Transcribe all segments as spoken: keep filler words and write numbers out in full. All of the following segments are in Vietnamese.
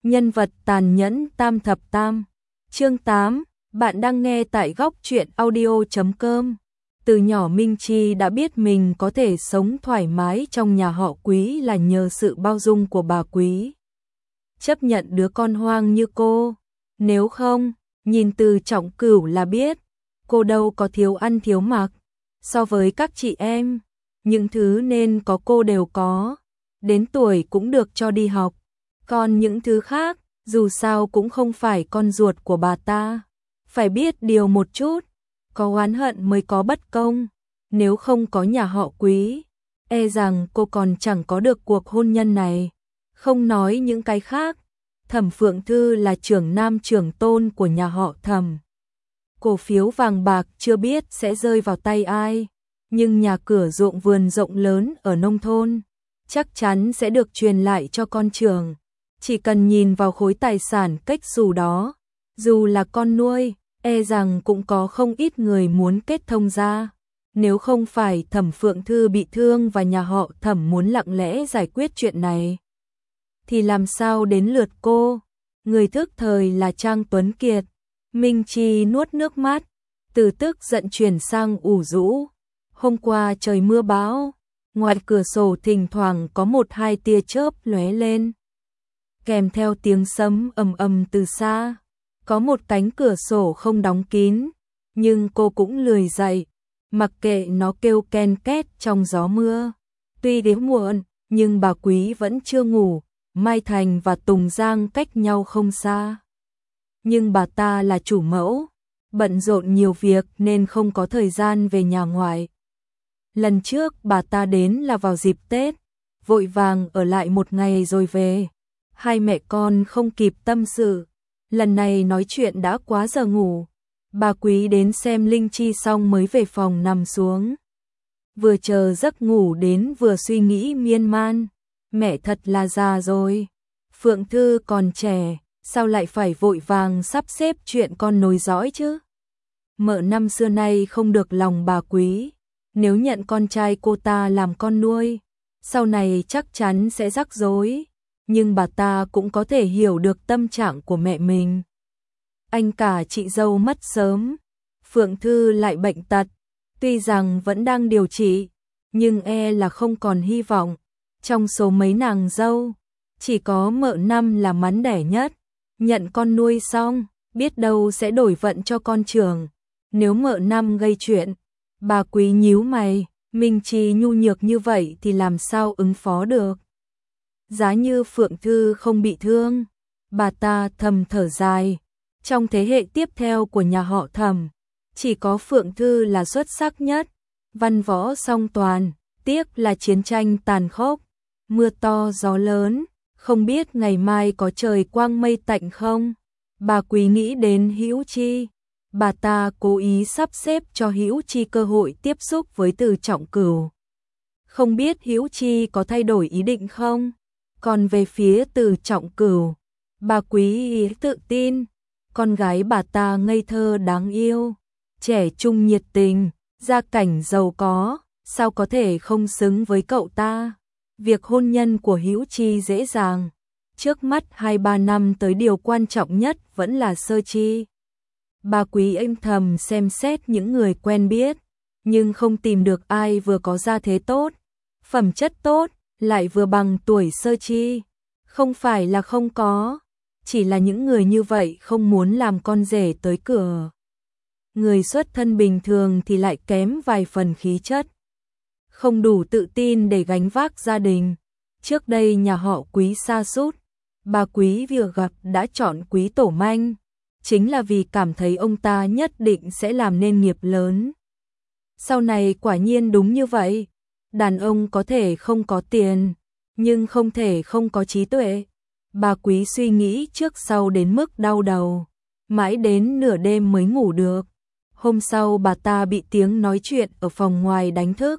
Nhân vật tàn nhẫn tam thập tam. Chương tám, bạn đang nghe tại góc truyện audio chấm com. Từ nhỏ Minh Chi đã biết mình có thể sống thoải mái trong nhà họ Quý là nhờ sự bao dung của bà Quý. Chấp nhận đứa con hoang như cô, nếu không, nhìn từ Trọng Cửu là biết, cô đâu có thiếu ăn thiếu mặc. So với các chị em, những thứ nên có cô đều có, đến tuổi cũng được cho đi học. Còn những thứ khác, dù sao cũng không phải con ruột của bà ta. Phải biết điều một chút, có oán hận mới có bất công. Nếu không có nhà họ Quý, e rằng cô còn chẳng có được cuộc hôn nhân này. Không nói những cái khác, Thẩm Phượng Thư là trưởng nam trưởng tôn của nhà họ Thẩm. Cổ phiếu vàng bạc chưa biết sẽ rơi vào tay ai, nhưng nhà cửa ruộng vườn rộng lớn ở nông thôn chắc chắn sẽ được truyền lại cho con trưởng. Chỉ cần nhìn vào khối tài sản cách xù đó, dù là con nuôi, e rằng cũng có không ít người muốn kết thông ra. Nếu không phải Thẩm Phượng Thư bị thương và nhà họ Thẩm muốn lặng lẽ giải quyết chuyện này, thì làm sao đến lượt cô? Người thức thời là Trang Tuấn Kiệt. Minh Chi nuốt nước mắt, từ tức giận chuyển sang ủ rũ. Hôm qua trời mưa bão, ngoài cửa sổ thỉnh thoảng có một hai tia chớp lóe lên, kèm theo tiếng sấm ầm ầm từ xa. Có một cánh cửa sổ không đóng kín, nhưng cô cũng lười dậy, mặc kệ nó kêu ken két trong gió mưa. Tuy đến muộn, nhưng bà Quý vẫn chưa ngủ. Mai Thành và Tùng Giang cách nhau không xa, nhưng bà ta là chủ mẫu, bận rộn nhiều việc nên không có thời gian về nhà ngoại. Lần trước bà ta đến là vào dịp Tết, vội vàng ở lại một ngày rồi về. Hai mẹ con không kịp tâm sự, lần này nói chuyện đã quá giờ ngủ. Bà Quý đến xem Linh Chi xong mới về phòng nằm xuống. Vừa chờ giấc ngủ đến vừa suy nghĩ miên man. Mẹ thật là già rồi, Phượng Thư còn trẻ, sao lại phải vội vàng sắp xếp chuyện con nối dõi chứ? Mợ năm xưa nay không được lòng bà Quý, nếu nhận con trai cô ta làm con nuôi, sau này chắc chắn sẽ rắc rối, nhưng bà ta cũng có thể hiểu được tâm trạng của mẹ mình. Anh cả chị dâu mất sớm, Phượng Thư lại bệnh tật, tuy rằng vẫn đang điều trị, nhưng e là không còn hy vọng. Trong số mấy nàng dâu, chỉ có mợ năm là mắn đẻ nhất, nhận con nuôi xong, biết đâu sẽ đổi vận cho con trưởng. Nếu mợ năm gây chuyện, bà Quý nhíu mày, Minh Chi nhu nhược như vậy thì làm sao ứng phó được. Giá như Phượng Thư không bị thương, bà ta thầm thở dài. Trong thế hệ tiếp theo của nhà họ Thẩm, chỉ có Phượng Thư là xuất sắc nhất, văn võ song toàn, tiếc là chiến tranh tàn khốc. Mưa to gió lớn, không biết ngày mai có trời quang mây tạnh không? Bà Quý nghĩ đến Hữu Chi, bà ta cố ý sắp xếp cho Hữu Chi cơ hội tiếp xúc với Từ Trọng Cửu. Không biết Hữu Chi có thay đổi ý định không? Còn về phía Từ Trọng Cửu, bà Quý tự tin, con gái bà ta ngây thơ đáng yêu, trẻ trung nhiệt tình, gia cảnh giàu có, sao có thể không xứng với cậu ta? Việc hôn nhân của Hữu Chi dễ dàng, trước mắt hai ba năm tới điều quan trọng nhất vẫn là sơ chi. Bà Quý âm thầm xem xét những người quen biết, nhưng không tìm được ai vừa có gia thế tốt, phẩm chất tốt, lại vừa bằng tuổi sơ chi. Không phải là không có, chỉ là những người như vậy không muốn làm con rể tới cửa. Người xuất thân bình thường thì lại kém vài phần khí chất, không đủ tự tin để gánh vác gia đình. Trước đây nhà họ Quý sa sút, bà Quý vừa gặp đã chọn Quý Tổ Manh, chính là vì cảm thấy ông ta nhất định sẽ làm nên nghiệp lớn. Sau này quả nhiên đúng như vậy, đàn ông có thể không có tiền, nhưng không thể không có trí tuệ. Bà Quý suy nghĩ trước sau đến mức đau đầu, mãi đến nửa đêm mới ngủ được. Hôm sau bà ta bị tiếng nói chuyện ở phòng ngoài đánh thức.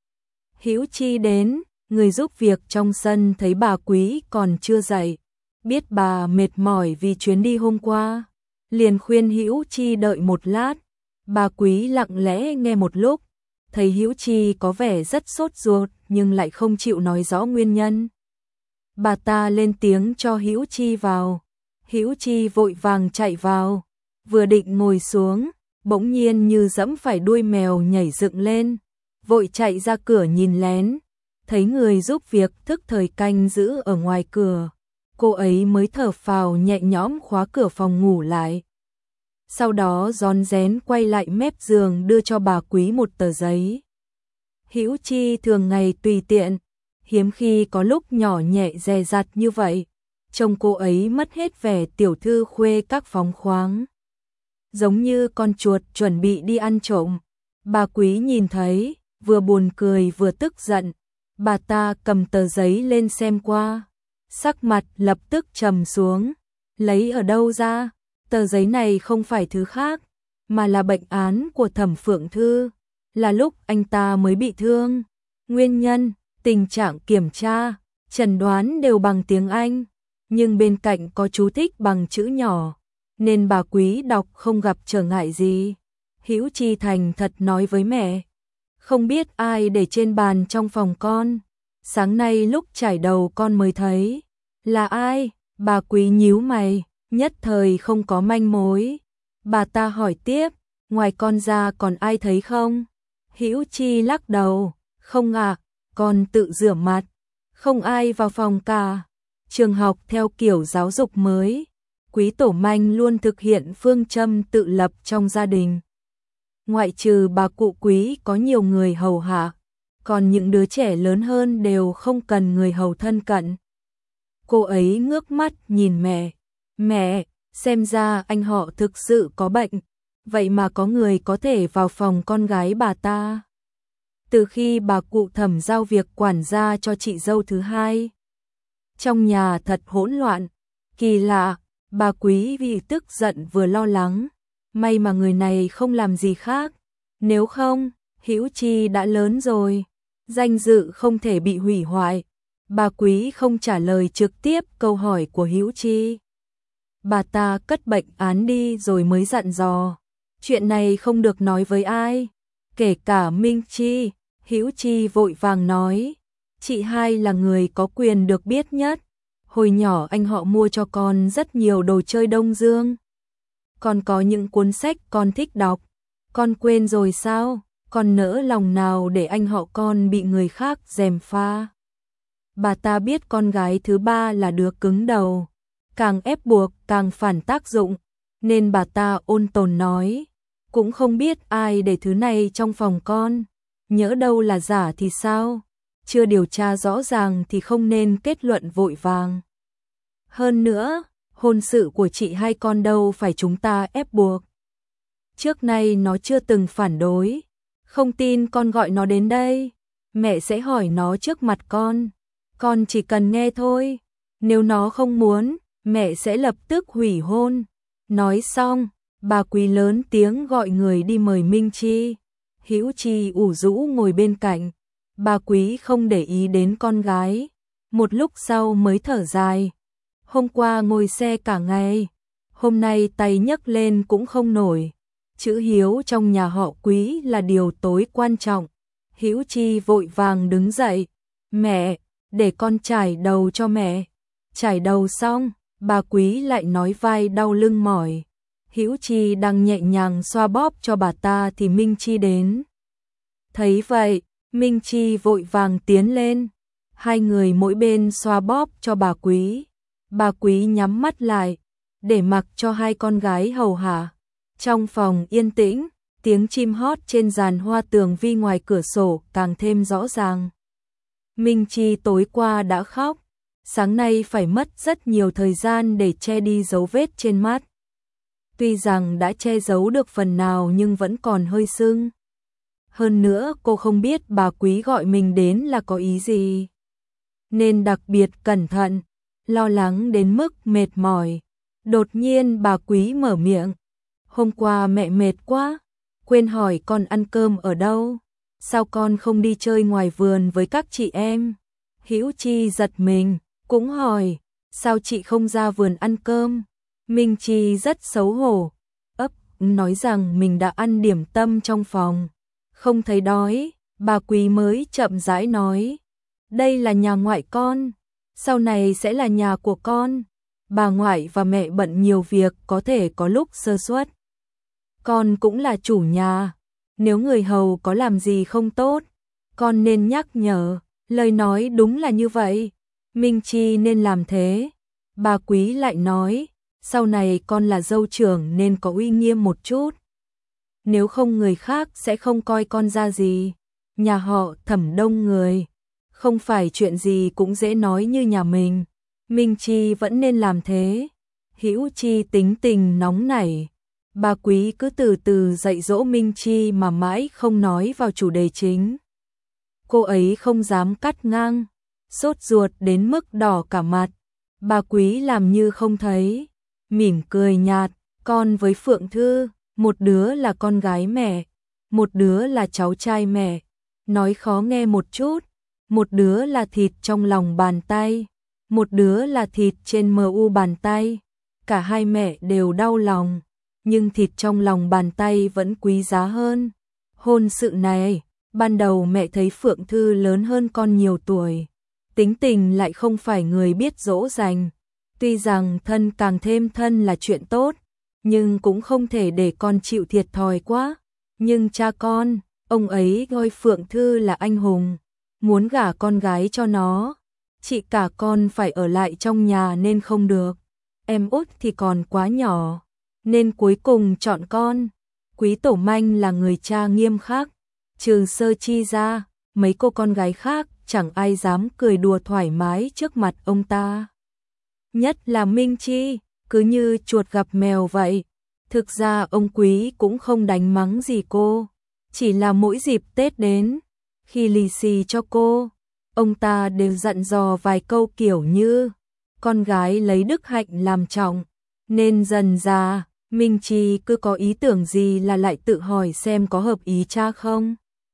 Hữu Chi đến, người giúp việc trong sân thấy bà Quý còn chưa dậy, biết bà mệt mỏi vì chuyến đi hôm qua, liền khuyên Hữu Chi đợi một lát. Bà Quý lặng lẽ nghe một lúc, thấy Hữu Chi có vẻ rất sốt ruột nhưng lại không chịu nói rõ nguyên nhân. Bà ta lên tiếng cho Hữu Chi vào. Hữu Chi vội vàng chạy vào, vừa định ngồi xuống, bỗng nhiên như dẫm phải đuôi mèo nhảy dựng lên, vội chạy ra cửa nhìn lén, thấy người giúp việc thức thời canh giữ ở ngoài cửa, cô ấy mới thở phào nhẹ nhõm khóa cửa phòng ngủ lại. Sau đó rón rén quay lại mép giường đưa cho bà Quý một tờ giấy. Hữu Chi thường ngày tùy tiện, hiếm khi có lúc nhỏ nhẹ dè dặt như vậy, trông cô ấy mất hết vẻ tiểu thư khuê các phóng khoáng, giống như con chuột chuẩn bị đi ăn trộm. Bà Quý nhìn thấy, vừa buồn cười vừa tức giận, bà ta cầm tờ giấy lên xem qua, sắc mặt lập tức trầm xuống, lấy ở đâu ra, tờ giấy này không phải thứ khác, mà là bệnh án của Thẩm Phượng Thư, là lúc anh ta mới bị thương, nguyên nhân, tình trạng kiểm tra, chẩn đoán đều bằng tiếng Anh, nhưng bên cạnh có chú thích bằng chữ nhỏ, nên bà Quý đọc không gặp trở ngại gì. Hữu Chi thành thật nói với mẹ, không biết ai để trên bàn trong phòng con, sáng nay lúc trải đầu con mới thấy, là ai? Bà Quý nhíu mày, nhất thời không có manh mối. Bà ta hỏi tiếp, ngoài con ra còn ai thấy không? Hữu Chi lắc đầu, không ạ, con tự rửa mặt, không ai vào phòng cả. Trường học theo kiểu giáo dục mới, Quý Tổ Manh luôn thực hiện phương châm tự lập trong gia đình. Ngoại trừ bà cụ Quý có nhiều người hầu hạ, còn những đứa trẻ lớn hơn đều không cần người hầu thân cận. Cô ấy ngước mắt nhìn mẹ, mẹ, xem ra anh họ thực sự có bệnh, vậy mà có người có thể vào phòng con gái bà ta. Từ khi bà cụ Thẩm giao việc quản gia cho chị dâu thứ hai, trong nhà thật hỗn loạn, kỳ lạ, bà Quý vì tức giận vừa lo lắng, may mà người này không làm gì khác, nếu không, Hữu Chi đã lớn rồi, danh dự không thể bị hủy hoại. Bà Quý không trả lời trực tiếp câu hỏi của Hữu Chi. Bà ta cất bệnh án đi rồi mới dặn dò, chuyện này không được nói với ai, kể cả Minh Chi. Hữu Chi vội vàng nói, chị hai là người có quyền được biết nhất. Hồi nhỏ anh họ mua cho con rất nhiều đồ chơi Đông Dương. Còn có những cuốn sách con thích đọc. Con quên rồi sao? Con nỡ lòng nào để anh họ con bị người khác gièm pha. Bà ta biết con gái thứ ba là đứa cứng đầu, càng ép buộc càng phản tác dụng, nên bà ta ôn tồn nói, cũng không biết ai để thứ này trong phòng con, nhỡ đâu là giả thì sao? Chưa điều tra rõ ràng thì không nên kết luận vội vàng. Hơn nữa, hôn sự của chị hai con đâu phải chúng ta ép buộc. Trước nay nó chưa từng phản đối, không tin con gọi nó đến đây, mẹ sẽ hỏi nó trước mặt con, con chỉ cần nghe thôi, nếu nó không muốn, mẹ sẽ lập tức hủy hôn. Nói xong, bà Quý lớn tiếng gọi người đi mời Minh Chi. Hữu Chi ủ rũ ngồi bên cạnh, bà Quý không để ý đến con gái, một lúc sau mới thở dài. Hôm qua ngồi xe cả ngày, hôm nay tay nhấc lên cũng không nổi. Chữ hiếu trong nhà họ Quý là điều tối quan trọng. Hữu Chi vội vàng đứng dậy, mẹ, để con chải đầu cho mẹ. Chải đầu xong, bà Quý lại nói vai đau lưng mỏi. Hữu Chi đang nhẹ nhàng xoa bóp cho bà ta thì Minh Chi đến. Thấy vậy, Minh Chi vội vàng tiến lên, hai người mỗi bên xoa bóp cho bà Quý. Bà Quý nhắm mắt lại, để mặc cho hai con gái hầu hạ. Trong phòng yên tĩnh, tiếng chim hót trên giàn hoa tường vi ngoài cửa sổ càng thêm rõ ràng. Minh Chi tối qua đã khóc, sáng nay phải mất rất nhiều thời gian để che đi dấu vết trên mắt. Tuy rằng đã che giấu được phần nào nhưng vẫn còn hơi sưng. Hơn nữa cô không biết bà Quý gọi mình đến là có ý gì, nên đặc biệt cẩn thận, lo lắng đến mức mệt mỏi. Đột nhiên bà Quý mở miệng, hôm qua mẹ mệt quá, quên hỏi con ăn cơm ở đâu, sao con không đi chơi ngoài vườn với các chị em? Hữu Chi giật mình, cũng hỏi, sao chị không ra vườn ăn cơm? Minh Chi rất xấu hổ, ấp nói rằng mình đã ăn điểm tâm trong phòng, không thấy đói. Bà Quý mới chậm rãi nói, đây là nhà ngoại con, sau này sẽ là nhà của con. Bà ngoại và mẹ bận nhiều việc, có thể có lúc sơ suất. Con cũng là chủ nhà, nếu người hầu có làm gì không tốt, con nên nhắc nhở. Lời nói đúng là như vậy, Minh Chi nên làm thế. Bà Quý lại nói, sau này con là dâu trưởng nên có uy nghiêm một chút. Nếu không người khác sẽ không coi con ra gì. Nhà họ Thẩm đông người, không phải chuyện gì cũng dễ nói như nhà mình. Minh Chi vẫn nên làm thế. Hữu Chi tính tình nóng nảy, bà Quý cứ từ từ dạy dỗ Minh Chi mà mãi không nói vào chủ đề chính. Cô ấy không dám cắt ngang, sốt ruột đến mức đỏ cả mặt. Bà Quý làm như không thấy, mỉm cười nhạt, con với Phượng Thư, một đứa là con gái mẹ, một đứa là cháu trai mẹ. Nói khó nghe một chút, một đứa là thịt trong lòng bàn tay, một đứa là thịt trên mờ u bàn tay. Cả hai mẹ đều đau lòng, nhưng thịt trong lòng bàn tay vẫn quý giá hơn. Hôn sự này, ban đầu mẹ thấy Phượng Thư lớn hơn con nhiều tuổi, tính tình lại không phải người biết dỗ dành. Tuy rằng thân càng thêm thân là chuyện tốt, nhưng cũng không thể để con chịu thiệt thòi quá. Nhưng cha con, ông ấy coi Phượng Thư là anh hùng, muốn gả con gái cho nó. Chị cả con phải ở lại trong nhà nên không được. Em út thì còn quá nhỏ, nên cuối cùng chọn con. Quý Tổ Manh là người cha nghiêm khắc, trừ Sơ Chi ra, mấy cô con gái khác chẳng ai dám cười đùa thoải mái trước mặt ông ta. Nhất là Minh Chi, cứ như chuột gặp mèo vậy. Thực ra ông Quý cũng không đánh mắng gì cô, chỉ là mỗi dịp Tết đến, khi lì xì cho cô, ông ta đều dặn dò vài câu kiểu như con gái lấy đức hạnh làm trọng. Nên dần ra, Minh Chi cứ có ý tưởng gì là lại tự hỏi xem có hợp ý cha không.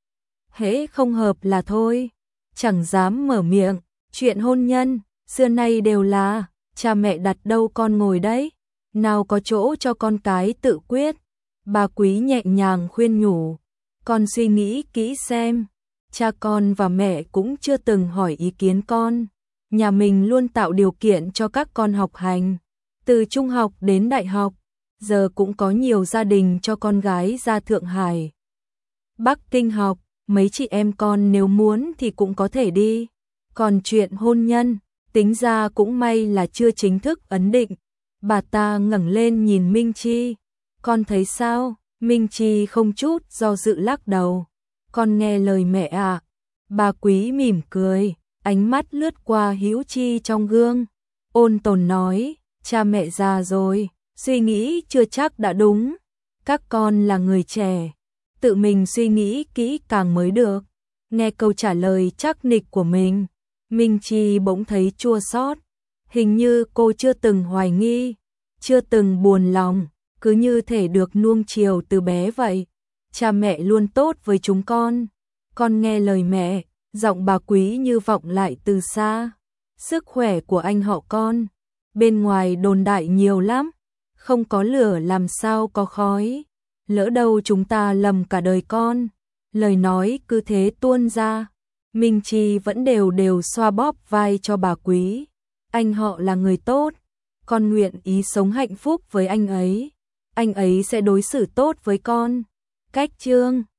Hễ không hợp là thôi, chẳng dám mở miệng. Chuyện hôn nhân, xưa nay đều là cha mẹ đặt đâu con ngồi đấy, nào có chỗ cho con cái tự quyết. Bà Quý nhẹ nhàng khuyên nhủ, con suy nghĩ kỹ xem, cha con và mẹ cũng chưa từng hỏi ý kiến con. Nhà mình luôn tạo điều kiện cho các con học hành, từ trung học đến đại học. Giờ cũng có nhiều gia đình cho con gái ra Thượng Hải, Bắc Kinh học, mấy chị em con nếu muốn thì cũng có thể đi. Còn chuyện hôn nhân, tính ra cũng may là chưa chính thức ấn định. Bà ta ngẩng lên nhìn Minh Chi, con thấy sao? Minh Chi không chút do dự lắc đầu, con nghe lời mẹ ạ. À. Bà Quý mỉm cười, ánh mắt lướt qua Hữu Chi trong gương, ôn tồn nói, cha mẹ già rồi, suy nghĩ chưa chắc đã đúng. Các con là người trẻ, tự mình suy nghĩ kỹ càng mới được. Nghe câu trả lời chắc nịch của mình, Minh Chi bỗng thấy chua xót. Hình như cô chưa từng hoài nghi, chưa từng buồn lòng, cứ như thể được nuông chiều từ bé vậy. Cha mẹ luôn tốt với chúng con, con nghe lời mẹ. Giọng bà Quý như vọng lại từ xa. Sức khỏe của anh họ con, bên ngoài đồn đại nhiều lắm, không có lửa làm sao có khói. Lỡ đâu chúng ta lầm cả đời con. Lời nói cứ thế tuôn ra, Minh Chi vẫn đều đều xoa bóp vai cho bà Quý. Anh họ là người tốt, con nguyện ý sống hạnh phúc với anh ấy, anh ấy sẽ đối xử tốt với con. Cách chương